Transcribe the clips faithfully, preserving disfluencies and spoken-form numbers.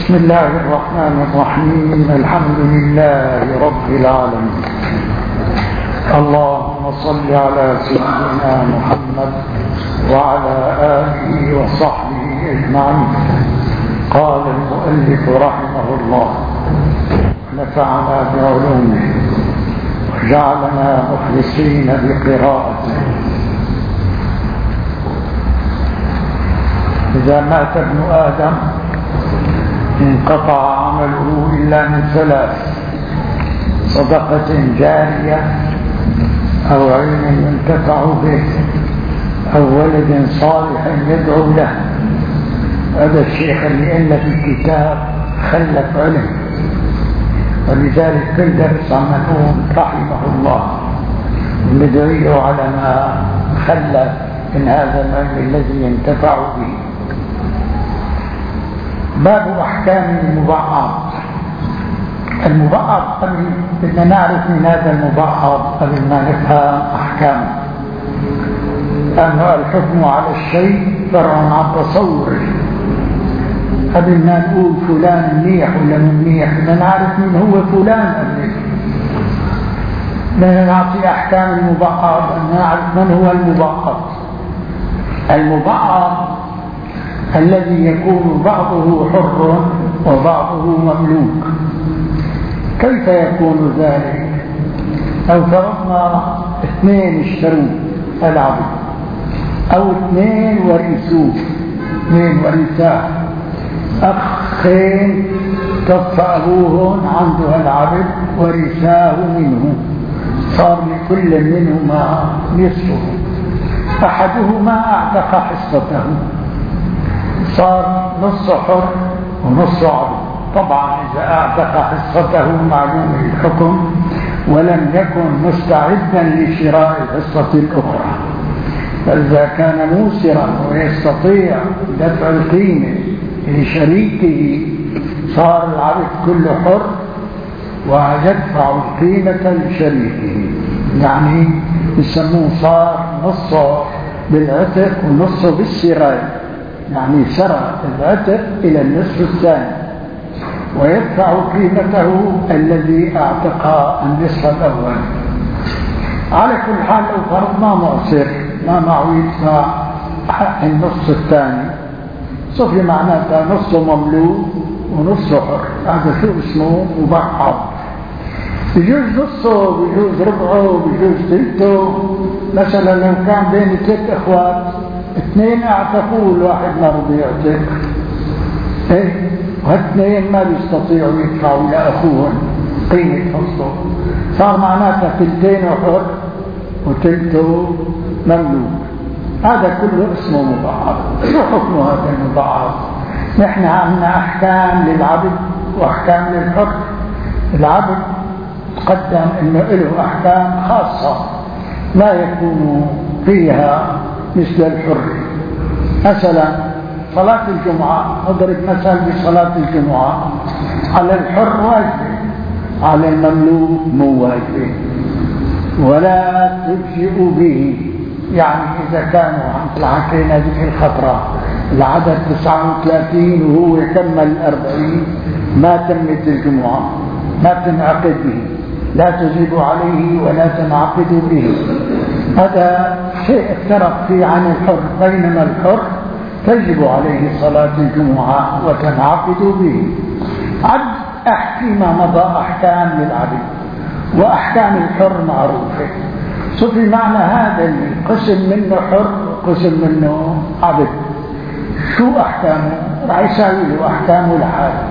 بسم الله الرحمن الرحيم. الحمد لله رب العالمين. اللهم صل على سيدنا محمد وعلى آله وصحبه أجمعين. قال المؤلف رحمه الله: نفعنا بعلومه وجعلنا مخلصين بقراءته. إذا مات ابن آدم انقطع عمله إلا من ثلاث: صدقة جارية، أو علم ينتفع به، أو ولد صالح يدعو له. هذا الشيخ اللي ألف الكتاب خلف علم، ولذلك كل درس عملون رحمه الله ندعيه على ما خلف من هذا العلم الذي ينتفع به. باب أحكام المبعض. المبعض بدنا نعرف من هذا المبعض قبل ما نفهم أحكامه، لأنه الحكم على الشيء فرع عن تصوره. قبل ما نقول فلان منيح ولا منيح بدنا نعرف من هو فلان قبل بدنا نعطي أحكام المبعض، أن نعرف من هو المبعض. المبعض الذي يكون بعضه حر وبعضه مملوك. كيف يكون ذلك؟ لو فرضنا اثنين اشتروا العبد، او اثنين ورثوه، اثنين ورثاه، اخين توفى ابوهن عنده العبد ورثاه منه، صار لكل منهما نصفه. احدهما اعتق حصته، صار نص حر ونص عبد. طبعا إذا أعتق حصته معلوم الحكم ولم يكن مستعدا لشراء الحصة الأخرى. فإذا كان موسرا ويستطيع دفع القيمة لشريكه صار العبد كله حر ويدفع القيمة لشريكه، يعني يسموه صار نصه بالعتق ونصه بالسراية، يعني سرى العتق إلى النصف الثاني ويدفع قيمته الذي اعتق النصف الأول. على كل حال لو فرضنا معسر ما معه يدفع النصف الثاني، صفي معناتها نصه مملوك ونصه حر. هذا شو اسمه؟ مبعض. بيجوز نصه، بيجوز ربعه، بيجوز ثلثه. مثلا لو كان بين ثلاث اخوات، اثنين اعتقوا الواحد ما رضي يعتق، ايه، واثنين ما بيستطيعوا يدفعوا لاخوهم قيمه حصته، صار معناتها ثلثين حر وثلثه مملوك. هذا كله اسمه مبعض. شو حكم هذا المبعض؟ نحن عندنا احكام للعبد واحكام للحر. العبد تقدم انه له احكام خاصه لا يكون فيها مثل الحر. مثلا صلاة الجمعة، نضرب مثل بصلاة الجمعة، على الحر واجبة، على المملوك مو واجبة، ولا تجزئ به. يعني إذا كانوا عم حكينا ذكر الخطرة العدد تسعة وثلاثين وهو يكمل أربعين ما تمت الجمعة، ما تنعقد به، لا تجب عليه ولا تنعقد به. هذا شيء افترق فيه عن الحر، بينما الحر تجب عليه صلاة الجمعة وتنعقد به. عد أحكي ما مضى أحكام للعبد، وأحكام الحر معروفة. صفي معنى هذا القسم منه حر وقسم منه عبد. شو أحكامه؟ رح يساوي له أحكامه لحاله.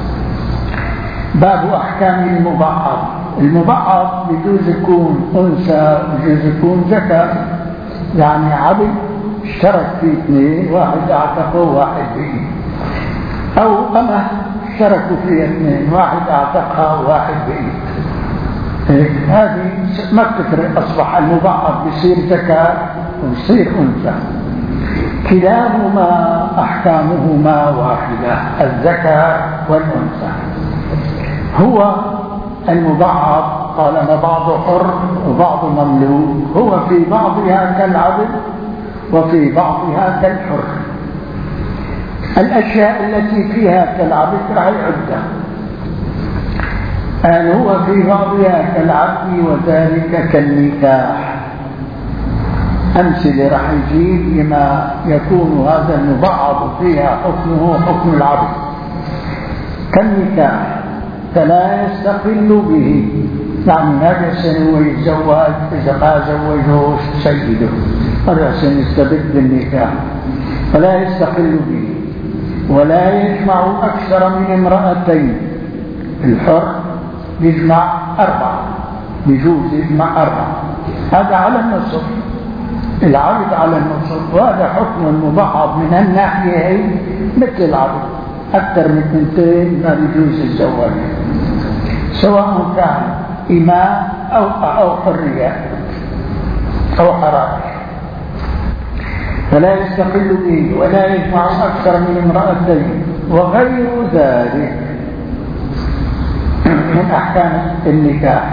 باب أحكام المبعض. المبعض بيجوز يكون أنثى بيجوز يكون ذكر، يعني عبد اشترك في اثنين، واحد اعتقه وواحد بإيه، أو أمه اشتركوا في اثنين، واحد اعتقها وواحد بإيه. إيه؟ هذه ما بتفرق، أصبح المبعض بيصير ذكر وبيصير أنثى، كلاهما أحكامهما واحدة، الذكر والأنثى. هو المبعض طالما بعضه حر وبعضه مملوك، هو في بعضها كالعبد وفي بعضها كالحر. الأشياء التي فيها كالعبد راح يعدها، قال هو في بعضها كالعبد وذلك كالنكاح. أمثلة راح يجيب لما يكون هذا المبعض فيها حكمه حكم العبد. كالنكاح فلا يستقل به، يعني ما يحسن هو يتزوج إذا ما زوجه سيده، ما يحسن يستبد بالنكاح، فلا يستقل به. ولا يجمع أكثر من امرأتين. الحر يجمع أربعة، بيجوز يجمع أربعة، هذا على النصف، العبد على النصف. وهذا حكم المبعض من الناحية مثل العبد، أكثر من اثنتين ما بيجوز الزواج، سواء كان إماء أو أو حرية أو حرام. فلا يستقل به ولا يجمع أكثر من امرأتين وغير ذلك من أحكام النكاح.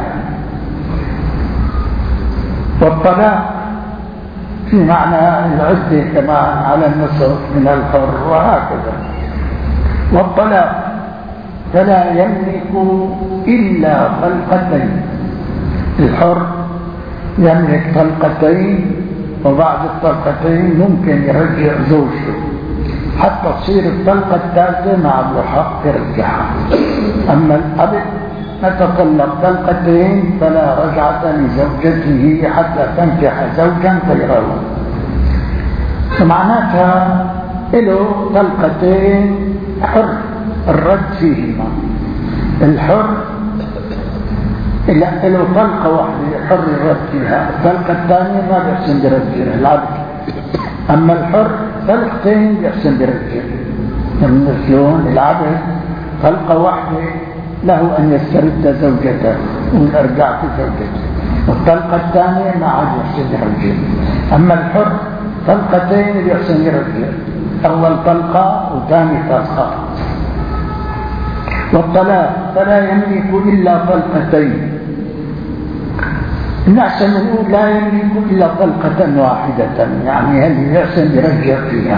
والطلاق في معنى العدة كمان على النصف من الحر وهكذا. والطلاق فلا يملك إلا طلقتين. الحر يملك طلقتين، وبعد الطلقتين ممكن يرجع زوجته حتى تصير الطلقة الثالثة مع له حق يرجعها. أما العبد نتطلق طلقتين فلا رجعة لزوجته حتى تنكح زوجا غيره. فمعناتها له طلقتين حر الرد فيهما. الحر إلا له طلقة واحدة حر الرد فيها، الطلقة الثانية ما بيحسن برجعها العبد. أما الحر طلقتين بيحسن برجعها. من شلون؟ العبد طلقة واحدة له أن يسترد زوجته ويرجع في زوجته، والطلقة الثانية ما عاد يحسن يرجع. أما الحر طلقتين يحسن يرجع، أول طلقة وثاني طلقة. والطلاق فلا يملك إلا طلقتين. نحسن نقول لا يملك إلا طلقة واحدة، يعني هل يحسن يرجع فيها.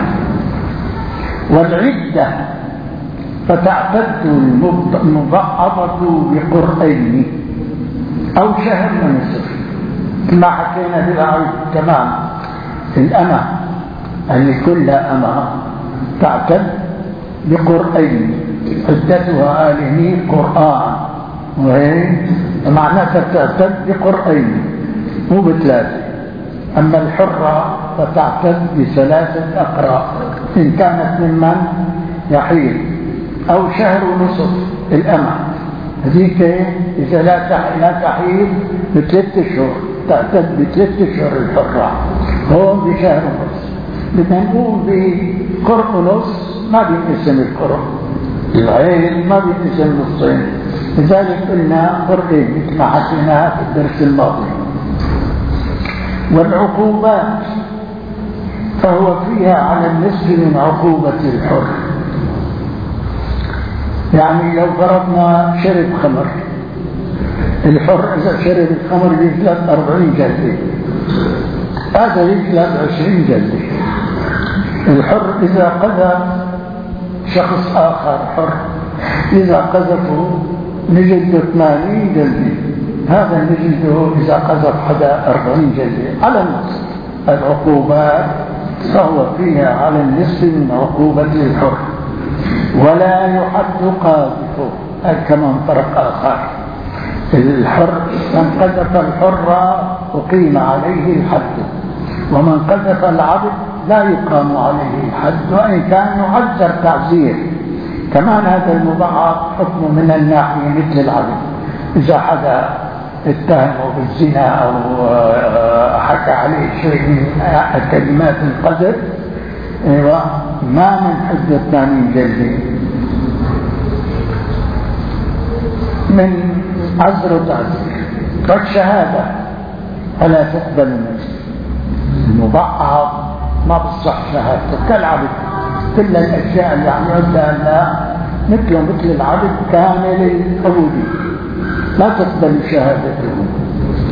والعدة فتعتد المبعضة بقرئين أو شهر ونصف، ما حكينا بالعيد تمام. الأمة اللي كلها أمة تعتد بقرئين، عدتها آله قرآن، وهي معناتها تعتد بقرئين مو بثلاثة. أما الحرة فتعتد بثلاثة أقراء إن كانت ممن يحيل، أو شهر ونصف الأمة هذيك إذا لا تحيل بثلاث أشهر تعتد بثلاث أشهر الحرة، هون بشهر ونصف. بدنا نقول بقرء ونص ما بينقسم القرء، العين ما بينقسم نصين، لذلك قلنا قرئين مثل ما حكيناها في الدرس الماضي. والعقوبات فهو فيها على النصف من عقوبة الحر. يعني لو فرضنا شرب خمر، الحر إذا شرب الخمر يجلد أربعين جلدة، هذا يجلد عشرين جلدة. الحر إذا قذف شخص آخر حر، إذا قذفه نجلده ثمانين جلدة، هذا نجلده إذا قذف حدا أربعين جلدة على النصف. العقوبات فهو فيها على النصف من عقوبة الحر. ولا يحد قاذفه، أي كمان فرق آخر. الحر من قذف الحر أقيم عليه الحد، ومن قذف العبد لا يقام عليه الحد، وإن كان يعذر تعزير. كمان هذا المبعض حكم من الناحية مثل العبد. إذا حدا اتهمه بالزنا أو حكى عليه شيء من كلمات القذف ما من حد ثمانين جلدة من عذر وتعذير. والشهادة فلا تقبل منه. المبعض ما بتصح شهادته كالعبد، كل الأشياء اللي عم يعدها الله مثله مثل العبد كامل العبودية لا تقبل شهادته.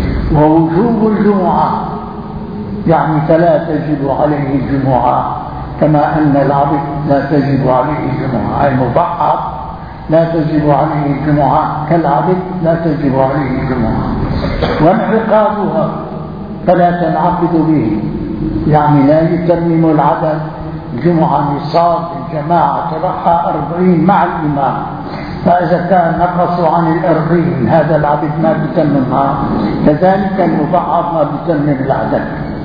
ووجوب الجمعة يعني فلا تجب عليه الجمعة كما أن العبد لا تجب عليه الجمعة، المبعض لا تجب عليه الجمعة كالعبد لا تجب عليه الجمعة. وانعقادها فلا تنعقد به، يعني لا يتمم العدد جمعة نصاب الجماعة تبعها أربعين مع الإمام، فإذا كان نقصوا عن الأربعين هذا العبد ما بيتممها، كذلك المبعض ما بيتمم العدد.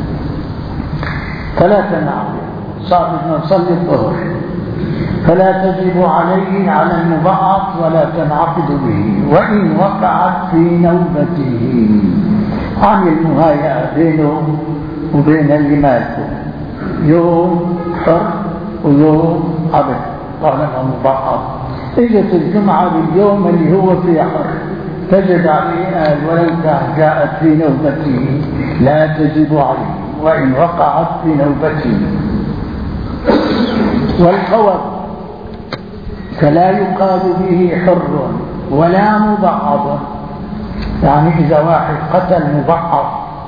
فلا تنعقد، صار بدنا نصلي الظهر فلا تجب عليه على المبعض ولا تنعقد به، وإن وقعت في نوبته، عن المهايئة بينه وبين اللي مالكه، يوم حر ويوم عبد طالما مبعض. اجت الجمعة باليوم اللي هو فيه حر تجب عليه، قال ولو كان جاءت في نوبته لا تجب عليه وإن وقعت في نوبته. والقوت فلا يقال به حر ولا مبعض، يعني إذا واحد قتل مبعض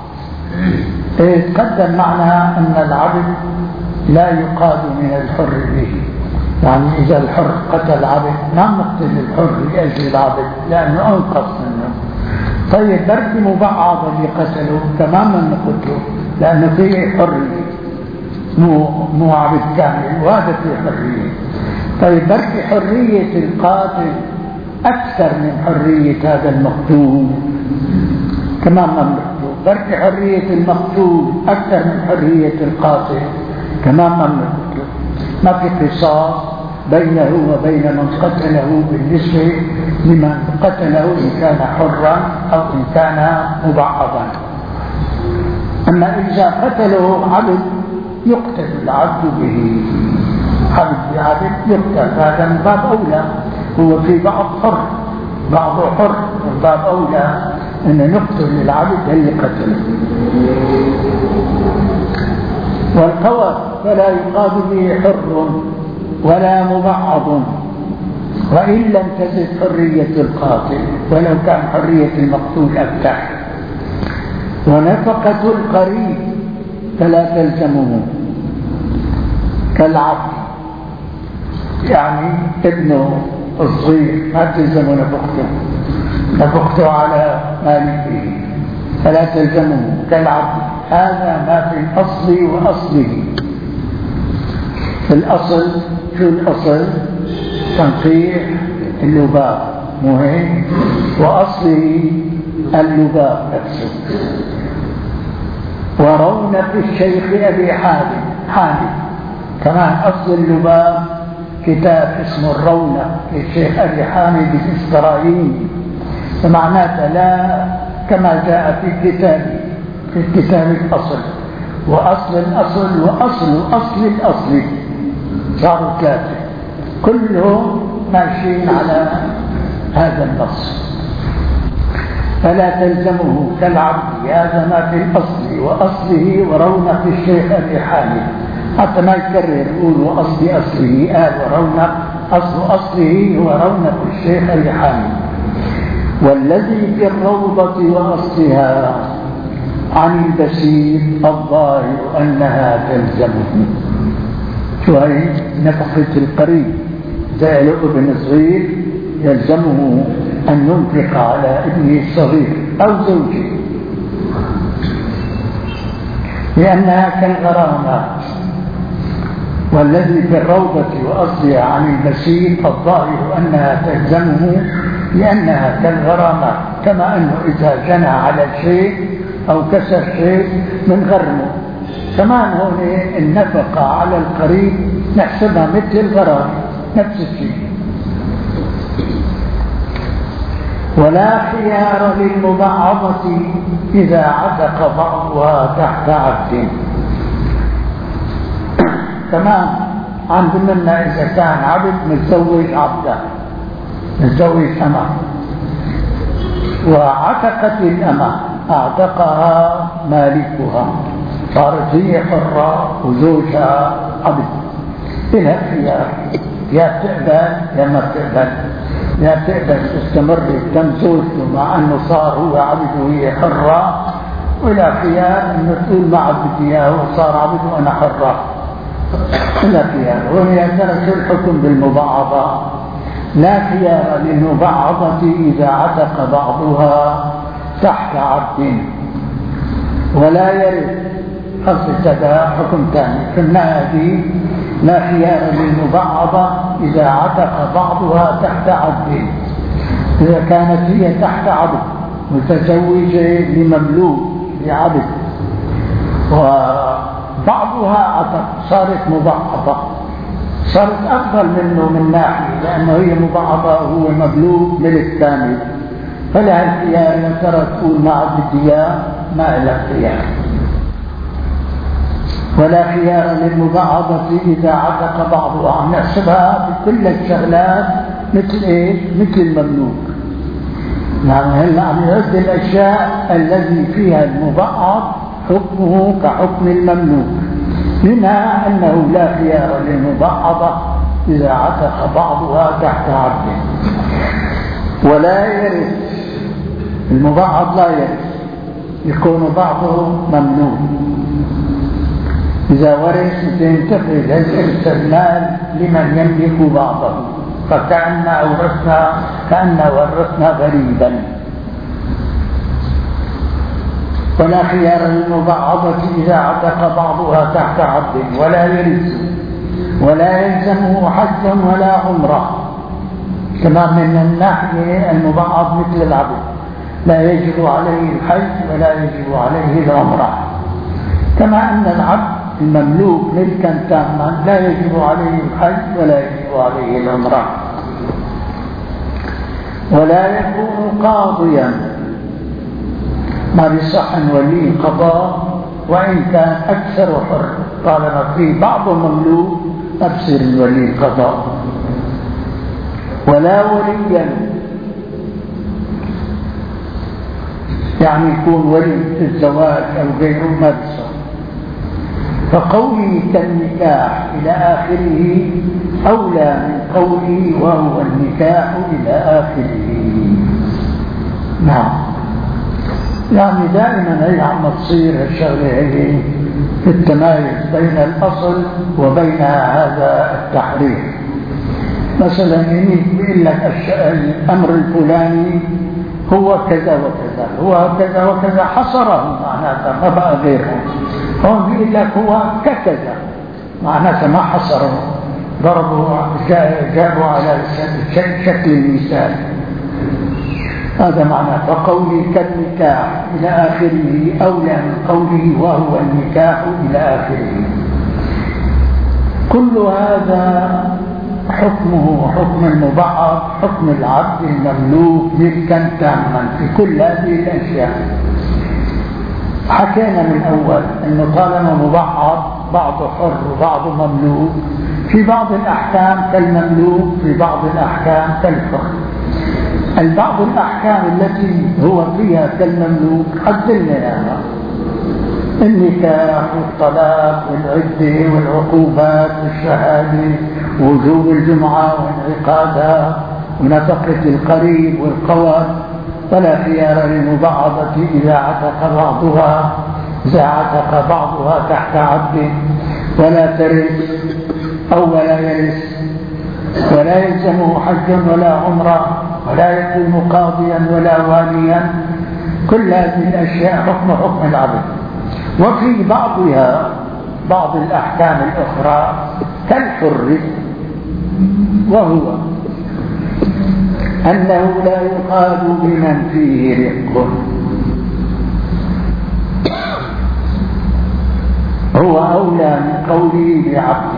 تقدم معناها أن العبد لا يقاد من الحر به، يعني إذا الحر قتل عبد ما نقتل الحر لأجل العبد لأنه أنقص منه. طيب بركي مبعض اللي قتله تماما نقتله لأنه فيه حرية، مو مو عبد كامل وهذا فيه حرية. طيب بركي حرية القاتل أكثر من حرية هذا المقتول كمان ما بنقتله، بركي حرية المقتول أكثر من حرية القاتل كمان ما بنقتله. ما في قصاص بينه وبين من قتله بالنسبة لمن قتله إن كان حرا أو إن كان مبعضا. أما إذا قتله عبد يقتل العبد به، عبد بعبد يقتل، هذا من باب أولى، هو في بعض حر بعضه حر، من باب أولى أن نقتل العبد اللي قتله. والقوت فلا يقاد به حر ولا مبعض وإن لم تزد حرية القاتل ولو كان حرية المقتول أكثر. ونفقة القريب فلا تلزمه كالعبد، يعني ابنه الصغير ما تلزم نفقته، نفقته على مالكه فلا تلزمه كالعبد. هذا ما في الأصل وأصله. في الأصل شو الأصل؟ تنقيح اللباب مهم، وأصله اللباب نفسه. ورونق الشيخ أبي حامد حامد كمان أصل اللباب كتاب اسمه الرونق للشيخ أبي حامد الإسرائيلي، فمعناته لا كما جاء في الكتاب في الكتاب الأصل وأصل الأصل وأصل أصل الأصل، صاروا ثلاثة كلهم ماشيين على هذا النص. فلا تلزمه كالعبد، هذا ما في الأصل وأصله ورونق الشيخ أبي حامد، حتى ما يكرر يقول وأصل أصله، قال ورونق أصل أصله هو رونق الشيخ أبي حامد. والذي في الروضة وأصلها عن البشير الظاهر أنها تلزمه. شو هي نفقة القريب؟ زي له ابن صغير يلزمه أن ينفق على ابنه الصغير أو زوجه لأنها كالغرامات. والذي في الروضة وأصلها عن البشير الظاهر أنها تلزمه لأنها كالغرامات، كما أنه إذا جنى على شيء أو كسر شيء من غرمه، كمان هون النفقة على القريب نحسبها مثل الغرام نفس الشيء. ولا خيار للمبعضة إذا عتق بعضها تحت عبد. كمان عندنا إذا كان عبد متزوج عبدا متزوج أمة وعتقت الأمة اعتقها مالكها، صارت هي حرة وزوجها عبد، لها خيار، يا تقبل يا ما تقبل، يا تقبل تستمر تم زوجته مع أنه صار هو عبد وهي حرة، ولا خيار أنه تقول ما عبد إياه وصار عبد وأنا حرة، لا خيار. وهي ترك الحكم بالمبعضة، لا خيار للمبعضة إذا عتق بعضها تحت عبد ولا يرث. خصص هذا حكم ثاني في النهاية، لا خيار للمبعضة إذا عتق بعضها تحت عبد. إذا كانت هي تحت عبد متزوجة لمملوك لعبد وبعضها عتق، صارت مبعضة، صارت أفضل منه من ناحية لأنه هي مبعضة وهو مملوك ملك كامل، فلها الخيار إذا ترى تقول مع الديار ما لها خيار. ولا خيار للمبعضة إذا عتق بعضها، نحسبها بكل الشغلات مثل إيه؟ مثل المملوك. يعني هلا عم يعد الأشياء الذي فيها المبعض حكمه كحكم المملوك، منها أنه لا خيار للمبعضة إذا عتق بعضها تحت عبد ولا يرث. المبعض لا يرث، يكون بعضه مملوك. إذا ورث تنتقل الإرث المال لمن يملك بعضه، فكأن أورثنا كأن ورثنا غريبا. ولا خيار للمبعضة إذا عتق بعضها تحت عبد ولا يرث ولا يلزمه حج ولا عمرة. كما من الناحية المبعض مثل العبد، لا يجب عليه الحج ولا يجب عليه العمرة، كما أن العبد المملوك ملكا تاما لا يجب عليه الحج ولا يجب عليه العمرة. ولا يكون قاضيا، ما بيصح ولي القضاء وإن كان أكثر حر، طالما في بعض مملوك أبصر ولي القضاء. ولا وليا، يعني يكون ولي في الزواج أو غيره ما بيصح. فقوله كالنكاح إلى آخره أولى من قوله وهو النكاح إلى آخره. نعم، يعني دائما هي عم تصير الشغلة هي في التمايز بين الأصل وبين هذا التحريف. مثلا يقول لك الأمر الفلاني هو كذا وكذا، هو كذا وكذا، حصره معناتها ما بقى غيره. هون بيقول لك هو ككذا، معناتها ما حصره، ضربوا جابوا على شكل المثال. هذا معنى فقولي كالنكاح إلى آخره أولى من قوله وهو النكاح إلى آخره. كل هذا حكمه حكم المبعض، حكم العبد المملوك ملكا تاما في كل هذه الأشياء. حكينا من أول أنه طالما مبعض بعضه حر وبعضه مملوك، في بعض الأحكام كالمملوك، في بعض الأحكام كالحر. البعض الأحكام التي هو فيها كالمملوك عدلنا يعني النكاح والطلاق والعدة والعقوبات والشهادة ووجوب الجمعة وانعقادها ونفقة القريب والقوات. ولا خيار للمبعضة إذا عتق بعضها إذا عتق بعضها تحت عبد ولا ترث أو ولا يرث ولا يلزمه حج ولا عمرة ولا يكون قاضيا ولا واليا. كل هذه الأشياء حكم حكم العبد. وفي بعضها بعض الأحكام الأخرى كالحر، وهو أنه لا يقال بمن فيه رق، هو أولى من قوله بعبد.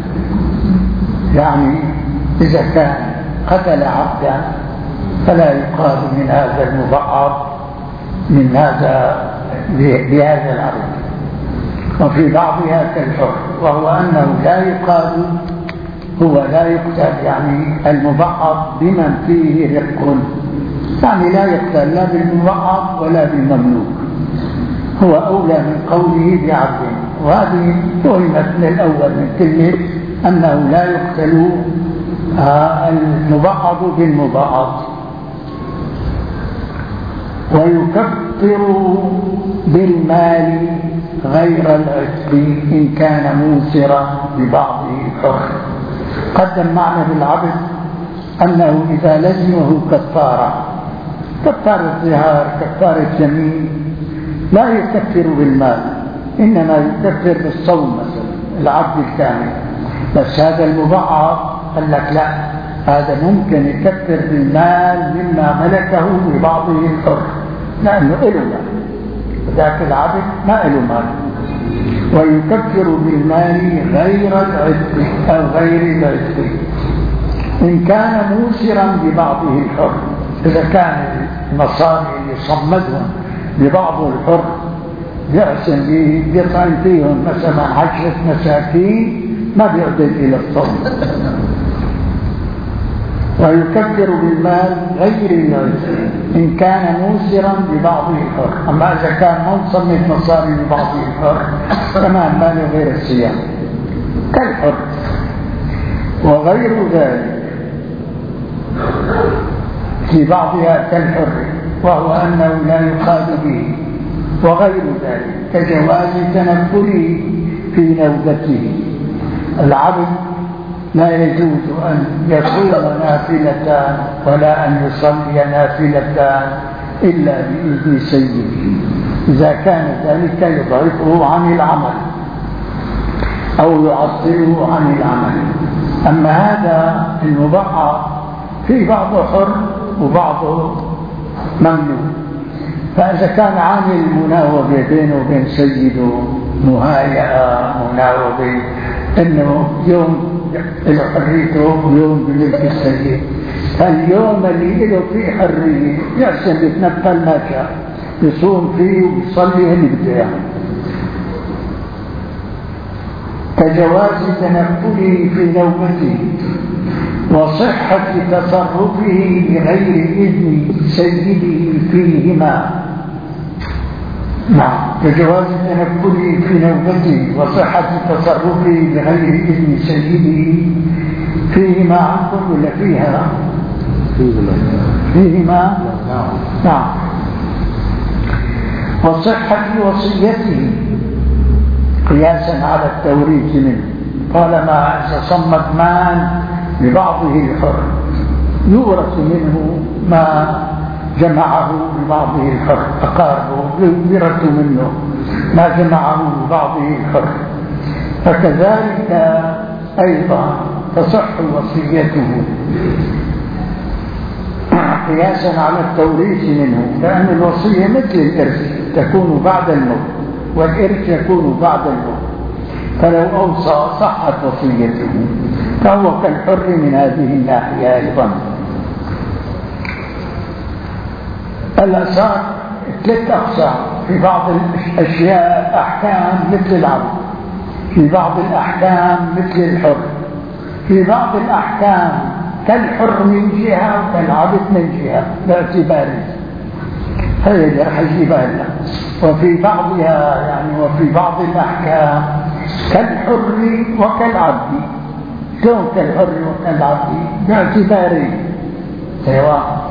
يعني إذا كان قتل عبدا فلا يقال من هذا المبعض من هذا بهذا العبد. وفي بعضها كالحر، وهو أنه لا يقال هو لا يقتل يعني المبعض بمن فيه رق، يعني لا يقتل لا بالمبعض ولا بالمملوك، هو أولى من قوله بعبد. وهذه فهمت من الأول من كلمة أنه لا يقتل المبعض بالمبعض. ويكفر بالمال غير العتق إن كان موسرا ببعضه الحر. قدم معنا بالعبد أنه إذا لزمه كفارة، كفارة ظهار، كفارة يمين، لا يكفر بالمال، إنما يكفر بالصوم مثلا العبد الكامل. بس هذا المبعض قال لك لا، هذا ممكن يكفر بالمال مما ملكه ببعضه الحر، لأنه إله مال، ذاك العبد ما له مال. ويكفر بالمال غير العتق أو غير العتق إن كان موسرا ببعضه الحر. إذا كان المصاري اللي صمدهم ببعضه الحر يعسن به يطعم فيهم مثلا عشرة مساكين ما بيعدل إلى الصوم. ويكفر بالمال غير العتق إن كان موسرا ببعضه الحر. أما إذا كان منصمد مصاري ببعضه الحر كمان مال غير الصيام كالحر. وغير ذلك في بعضها كالحر، وهو أنه لا يقاد به. وغير ذلك كجواز تنفله في نوبته. العبد لا يجوز أن يصوم نافلتان ولا أن يصلي نافلتان إلا بإذن سيده، إذا كان ذلك يضعفه عن العمل أو يعطله عن العمل. أما هذا المبعض في بعضه حر وبعضه ممنوع. فإذا كان عامل مناوبة بينه وبين سيده، مهايئة مناوبة إنه يوم له حريته ويوم بملك السيد، فاليوم اللي له فيه حرية يحسن يتنفل ما شاء، يصوم فيه ويصلي اللي بده اياه. كجواز تنفله في نومته وصحة تصرفه بغير إذن سيده فيهما. نعم، كجواز تنفله في نومته وصحة تصرفه بغير إذن سيده فيهما. عنكم ولا فيها؟ فيهما. نعم. وصحة وصيته قياسا على التوريث منه. طالما إذا صمت مال ببعضه الحر يورث منه ما جمعه ببعضه الحر، أقاربه يورث منه ما جمعه ببعضه الحر. فكذلك أيضا تصح وصيته قياسا على التوريث منه، لأن الوصية مثل الإرث تكون بعد الموت، والإرث يكون بعد الموت. فلو أوصى صحت وصيته، فهو كالحر من هذه الناحية أيضا. الأسار ثلاث أقسام، في بعض الأشياء أحكام مثل العبد، في بعض الأحكام مثل الحر، في بعض الأحكام كالحر من جهة وكالعبد من جهة باعتباره، هذا اللي راح يجيبها لنا. وفي بعضها يعني وفي بعض الأحكام كالحر وكالعبد، شلون كالحر وكالعبد؟ باعتباره سواء.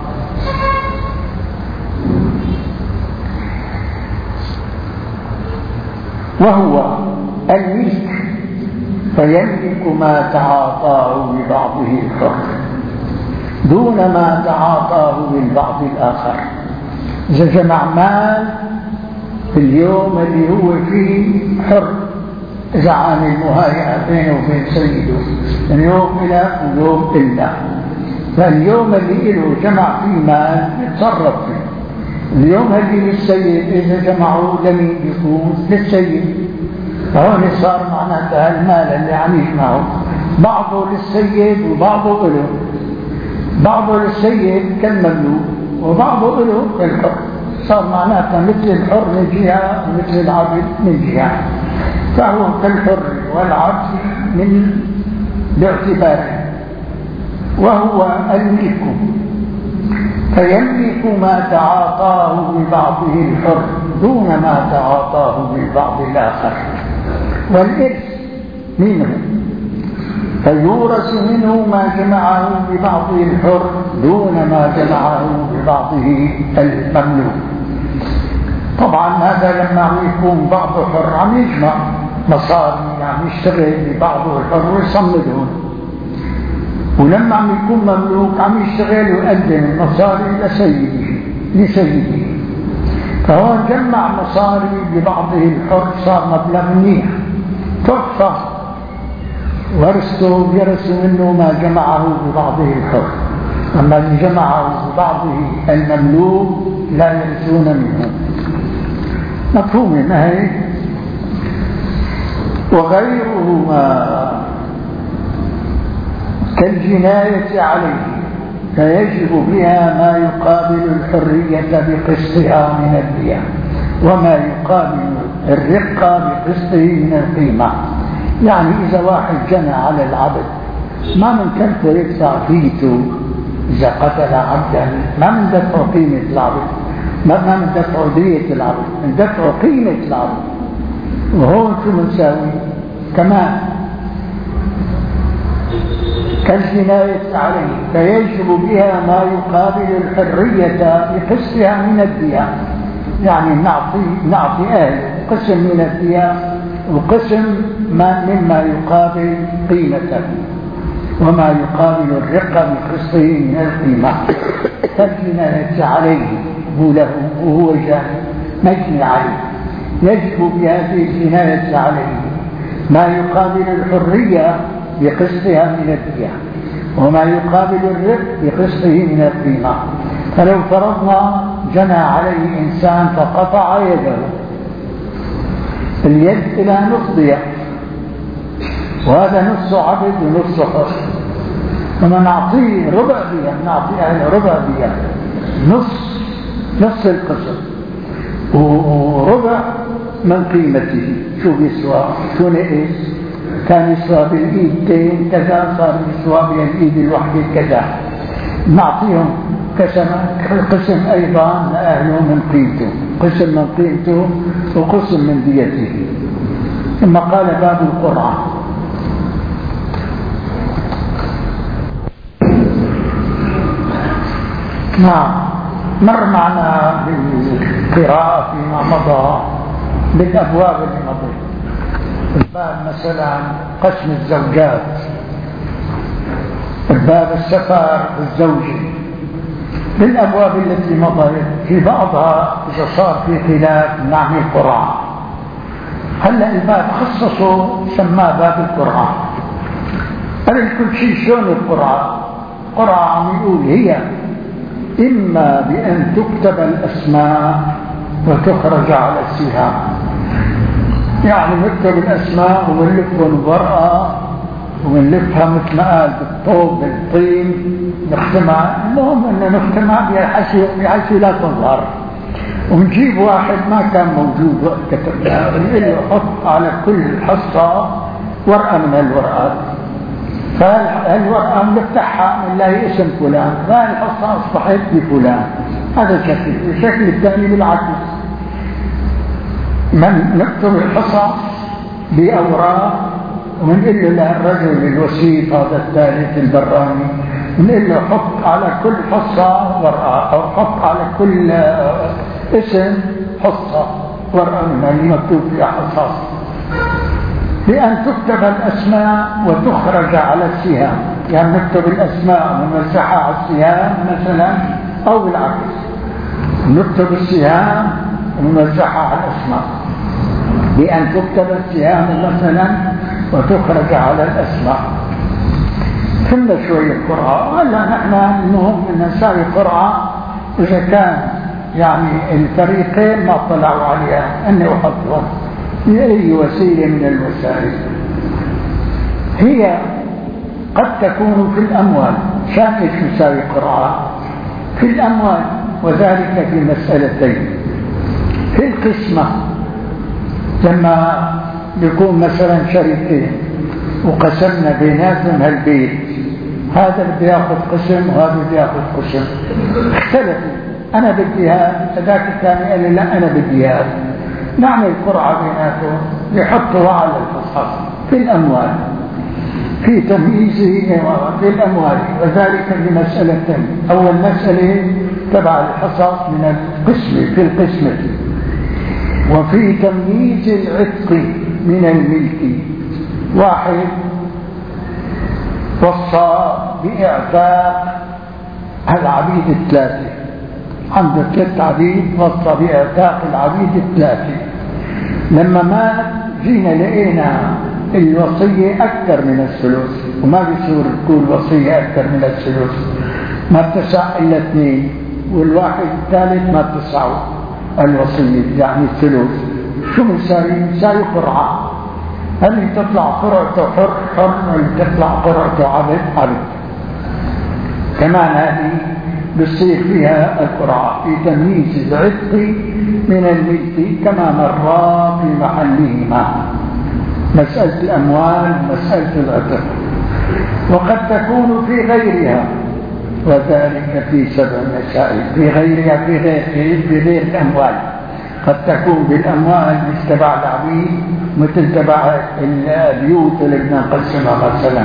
وهو الملك فيملك ما تعاطاه ببعضه الحر دون ما تعاطاه بالبعض الآخر. إذا جمع مال في اليوم اللي هو فيه حر، إذا عامل مهايئة بينه وبين سيده، اليوم إلى ويوم إلا، فاليوم اللي له جمع فيه مال يتصرف فيه. اليوم اللي للسيد إذا جمعوا لم يكون للسيد، فهون صار معناتها المال اللي عم يجمعه بعضه للسيد وبعضه له، بعضه للسيد كالمملوك وبعضه له كالحر، صار معناتها مثل الحر من جهة ومثل العبد من جهة، فهو كالحر والعبد من باعتباره. وهو الملك فيملك ما تعاطاه ببعضه الحر دون ما تعاطاه بالبعض الآخر. والإرث منه فيورث منه ما جمعه ببعضه الحر دون ما جمعه ببعضه المملوك. طبعا هذا لما يكون بعضه حر عم يجمع مصاري، عم يشتغل ببعضه الحر ويصمدهم، ولما عم يكون مملوك عم يشتغل ويقدم المصاري لسيده لسيده فهو جمع مصاري ببعضه الحر، صار مبلغ منيح، تحفة، ورثته بيرثوا منه ما جمعه ببعضه الحر، أما اللي جمعه ببعضه المملوك لا يرثون منه. مفهوم ما هي؟ وغيرهما كالجناية عليه فيجب بها ما يقابل الحرية بقسطها من الدية، وما يقابل الرقة بقسطه من القيمة. يعني إذا واحد جنى على العبد ما من كلفه يدفع فيته، إذا قتل عبدا ما من دفع قيمة العبد، ما من دفع دية العبد، من دفع قيمة العبد. وهو شو مساوي كمان كالجناية عليه فيجب بها ما يقابل الحرية بقسطها من الدية، يعني نعطي نعطي أهل قسم من الدية وقسم ما مما يقابل قيمته، وما يقابل الرقة بقسطه من القيمة. كالجناية عليه هو له وهو جاهل مجني عليه، يجب بهذه الجناية عليه ما يقابل الحرية بقسطها من الدية، وما يقابل الرق بقسطه من القيمة. فلو فرضنا جنى عليه إنسان فقطع يده، اليد إلى نصف دية، وهذا نص عبد ونص حر، وما نعطيه ربع دية، نعطي أهل ربع دية، نص نص القسم وربع من قيمته. شو بيسوى؟ شو نقص؟ كان يسوى بالإيدين كذا، صار يسوى بالإيد الوحدة كذا، نعطيهم قسم قسم أيضا لأهله من قيمته، قسم من قيمته وقسم من ديته. ثم قال باب القرعة. نعم، مر معنا بالقراءة فيما مضى بالأبواب اللي مضت. الباب مثلا قسم الزوجات، الباب السفر الزوجي، بالأبواب التي مضت في بعضها إذا صار في خلاف نعمل قرعة. هلا الباب خصصه سماه باب القرعة. قال كل شيء شلون القرعة؟ قرعة عم يقول هي إما بأن تكتب الأسماء وتخرج على السهام، يعني نكتب الأسماء ونلفهم ورقة ونلفها مثل ما قال بالطوب بالطين نختمها، المهم أن نختمها بحيث لا تظهر، ونجيب واحد ما كان موجود وقت كتبها ونقول له حط على كل حصة ورقة من الورقات، فالورقة بنفتحها بنلاقي اسم فلان، فهذه الحصة أصبحت بفلان. هذا شكل. الشكل الثاني بالعكس، من نكتب الحصص بأوراق ونقول له للرجل الوسيط هذا الثالث البراني، ونقول له حط على كل حصة ورقة، أو حط على كل اسم حصة ورقة من المكتوب فيها حصص، بأن تكتب الأسماء وتخرج على السهام، يعني نكتب الأسماء ونمسحها على السهام مثلا، أو بالعكس نكتب السهام ونمسحها على الأسماء، بأن تكتب السهام مثلا وتخرج على الأسماء. كنا شوية قرعة. هلا نحن المهم أن نساوي قرعة إذا كان يعني الفريقين ما طلعوا عليها أن يحطوا بأي وسيلة من الوسائل. هي قد تكون في الأموال، شان إيش نساوي قرعة؟ في الأموال، وذلك في مسألتين. في القسمة لما يكون مثلا شريكين وقسمنا بيناتهم هالبيت، هذا اللي بياخذ قسم وهذا اللي بياخذ قسم، اختلفوا، أنا بدي هذا، هذاك الثاني قال لي لا أنا بدي هذا، نعمل قرعة بيناتهم يحطوها على القصص في الأموال، في تمييزه في الأموال، وذلك لمسألتين. أول مسألة تبع الحصص من القسم في القسمة، وفي تمييز العتق من الملك. واحد وصى بإعتاق العبيد الثلاثة، عنده ثلاث عبيد، وصى بإعتاق العبيد الثلاثة. لما مات جينا لقينا الوصية أكثر من الثلث، وما بيصير تكون وصية أكثر من الثلث، ما بتسع إلا اثنين، والواحد الثالث ما بتسعه الوصية يعني الثلث. شو بنساوي؟ بنساوي قرعة، هل تطلع قرعته حر حر ولا تطلع قرعته عبد عبد. كمان هذه بصير فيها القرعة في تمييز العتق من الملك كما مر في محلهما، مسألة الأموال مسألة العتق. وقد تكون في غيرها، وذلك في سبع مسائل. في غيرها في غير, في غير الأموال، قد تكون بالأموال مثل تبع العبيد، مثل تبع البيوت اللي بدنا نقسمها مثلا.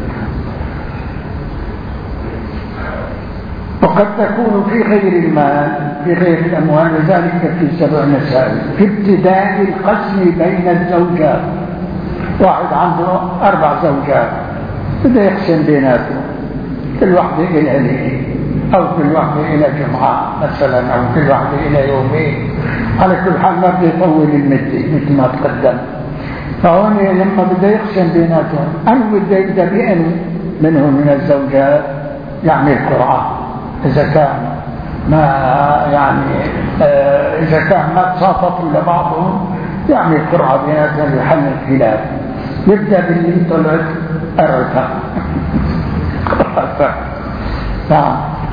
وقد تكون في غير المال في غير الأموال، وذلك في سبع مسائل. في ابتداء القسم بين الزوجات، واحد عنده أربع زوجات بده يقسم بيناتهم، كل واحدة إلى ليلة، أو كل واحدة إلى جمعة مثلا، أو كل واحدة إلى يومين، على كل حال ما بده يطول المدة مثل ما تقدم. فهون لما بده يقسم بيناتهم أنه بده يبدأ بأنه منهم من الزوجات يعمل قرعة، إذا كان ما يعني آه إذا كان ما تصافطوا لبعضهم يعمل قرعة بيناتهم لحل الخلاف. يبدأ باللي طلعت أرثا. نعم.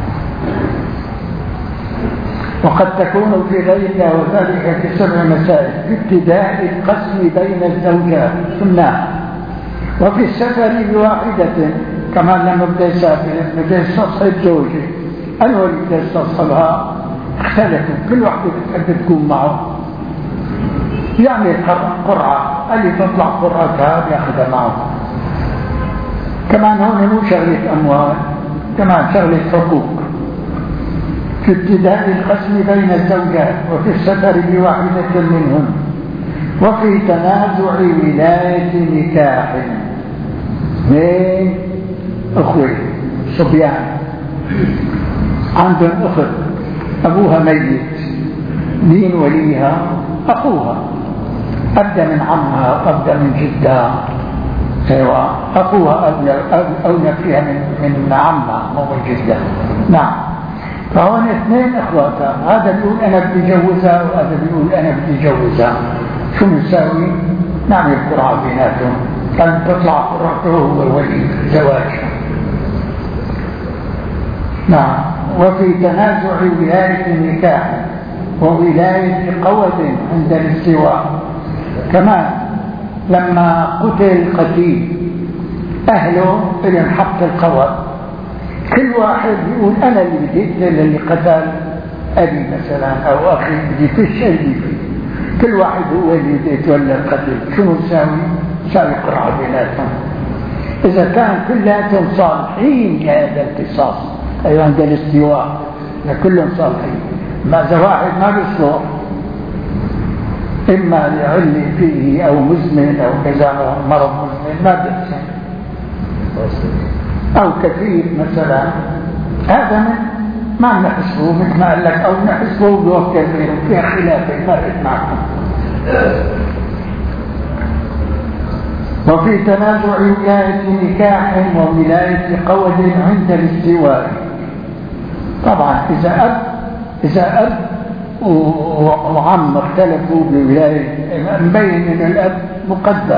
وقد تكون في غيرها، وذلك في سبع مسائل. في ابتداء القسم بين الزوجات سنة، وفي السفر بواحدة، كمان لما بده يسافر بده يستصحب زوجه، أنه اللي بده يستصحبها اختلفوا، كل واحدة بتحب تكون معه، يعمل قرعة، اللي تطلع قرعتها بياخذها معه. كمان هون مو شغلة أموال، كمان شغلة حقوق. في ابتداء القسم بين الزوجات، وفي السفر بواحدة منهم، وفي تنازع ولاية نكاح. اثنين أخوة صبيان عندهم أخت أبوها ميت، مين وليها؟ أخوها، أبدأ من عمها وأبدأ من جدها، ايوه اخوها اولى فيها من من عمها مو من جدها. نعم. فهون اثنين اخواتها، هذا بيقول انا بدي اجوزها وهذا بيقول انا بدي اجوزها. شو بنساوي؟ نعمل قرعه بيناتهم، كان تطلع قرعته هو ولي زواجها. نعم. وفي تنازع ولايه النكاح وولايه قود عند الاستواء. كمان لما قتل القتيل أهله لهم حق القواد، كل واحد يقول أنا اللي بدي أقتل اللي قتل أبي مثلا أو أخي، بدي فش اللي فيه، كل واحد هو اللي بده يتولى القتل. شنو نساوي؟ نساوي قرعة بيناتهم. إذا كان كلاتهم صالحين لهذا القصاص، أيضا عند الاستواء كلهم صالحين، ما إذا واحد ما بيصلح، إما لعلي فيه أو مزمن أو كذا مرض مزمن ما بيحسن، أو كثير مثلا، هذا من ما نحسبه مثل ما قال لك، أو نحسبه بوقت غيره فيها خلاف مرت معكم. وفي تنازع ولاية نكاح وولاية قود عند الاستواء. طبعا إذا أب إذا أب وعم اختلفوا بولاية، مبين ان الاب مقدم،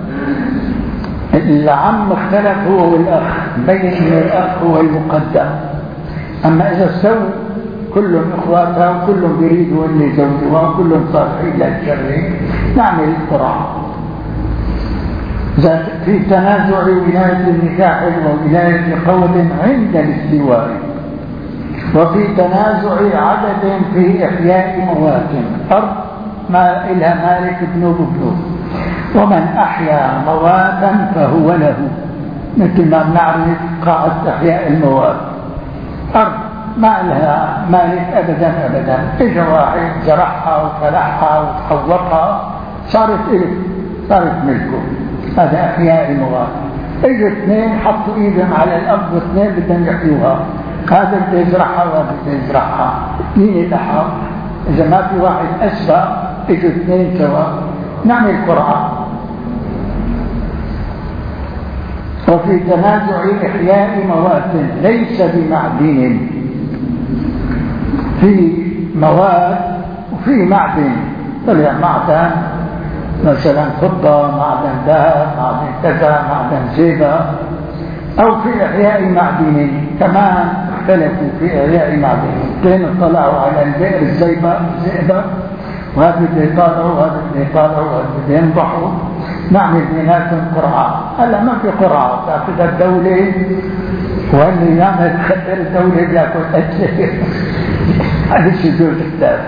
العم اختلف هو والاخ، مبين ان الاخ هو المقدم. اما اذا استووا كلهم اخواتها وكلهم بيريدوا ان يزوجوها وكلهم صالحين للشر، نعمل القرعه. في تنازع ولايه النكاح وولايه قود عند الاستواء. وفي تنازع عدد في إحياء مواتم، أرض ما إلها مالك ابن ابنه، ومن أحيا مواتا فهو له، مثل ما بنعرف قاعدة إحياء الموات. أرض ما لها مالك أبدا أبدا. إجا واحد زرعها وفلحها وتحوطها صارت إلك، صارت ملكه. هذا أحياء المواد. إجوا اثنين حطوا إيدهم على الأرض واثنين بدهم يحيوها، هذا بده يزرعها وهذا بده يزرعها، مين يلحق؟ إذا ما في واحد أسبق إجوا اثنين سوا نعمل قرعة. وفي تنازع إحياء مواد ليس بمعدن، في مواد وفي معدن، طلع معدن مثلا فضة، معدن ذهب، معدن كذا، معدن زيبة، أو في إحياء معدن كمان اختلفوا في إحياء معدن. اثنين طلعوا على البئر الزيبة الزئبة، وهذا بده يطالعوا وهذا بده يطالعوا وهذا بده ينضحوا، نعمل بيناتهم قرعة. هلا ما في قرعة، تأخذ الدولة واللي يعمل خطر الدولة بياكل أجل. هذا الشذوذ الثالث.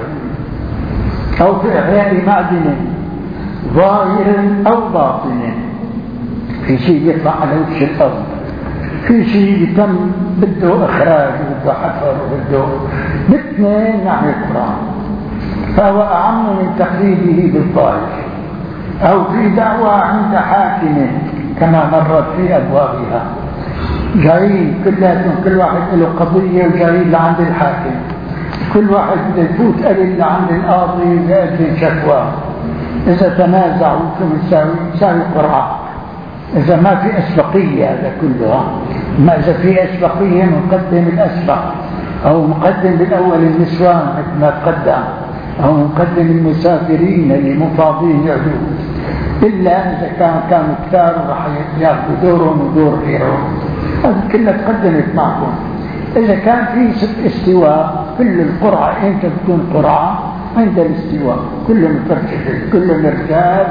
أو في إحياء معدن ظاهر أو باطن، في شيء يطلع على وجه الأرض، في شيء يتم بده إخراج وبده حفر وبده باثنين نعمل قرعة. فهو أعم من تقليده بالظاهر. أو في دعوى عند حاكم كما مرت في أبوابها، جايين كلاتهم كل واحد له قضية وجايين لعند الحاكم، كل واحد بده يفوت قليل لعند القاضي ويأتي شكوى. إذا تنازعوا شو بنساوي؟ نساوي قرعة. إذا ما في أسبقية هذا كله، ما إذا في أسبقية نقدم الأسبق، أو نقدم بالأول النسوان مثل ما تقدم، أو نقدم المسافرين اللي مفاضين يعدوا، إلا إذا كان كانوا كثار راح ياخذوا دورهم ودور غيرهم. هذا كله تقدمت معكم. إذا كان في استواء، كل القرعة إمتى تكون قرعة؟ عند الاستواء، كل مترجل كل مرجال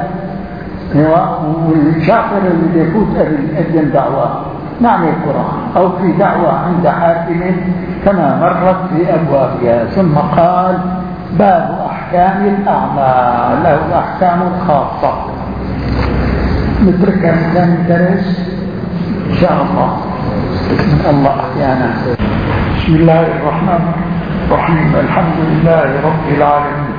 والشاطر اللي يفوت يقدم دعوة نعمل قرعة. أو في دعوة عند حاكم كما مرت في أبوابها. ثم قال باب أحكام الأعمال، له أحكام خاصة نتركها من ثاني درس إن شاء الله. الله أحيانا. بسم الله الرحمن الرحيم. الحمد لله رب العالمين.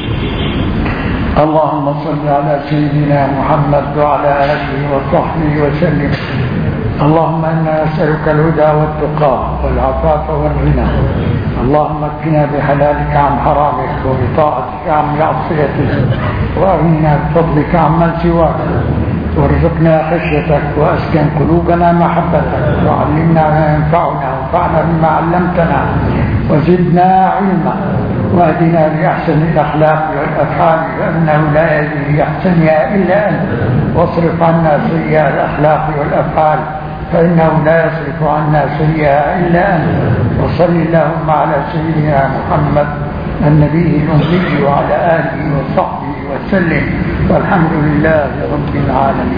اللهم صل على سيدنا محمد وعلى آله وصحبه وسلم. اللهم إنا نسألك الهدى والتقى والعفاف والغنى. اللهم اكفنا بحلالك عن حرامك وبطاعتك عن معصيتك، وأغننا بفضلك عمن سواك، وارزقنا خشيتك، وأسكن قلوبنا محبتك، وعلمنا ما ينفعنا، وانفعنا بما علمتنا، وزدنا علما، واهدنا لأحسن الأخلاق والأفعال، فإنه لا يهدي لأحسنها إلا أنت، واصرف عنا سيئة الأخلاق والأفعال، فإنه لا يصرف عنا سيئها إلا أنت. وصل اللهم على سيدنا محمد النبي الأمي وعلى آله وصحبه وسلم، والحمد لله رب العالمين.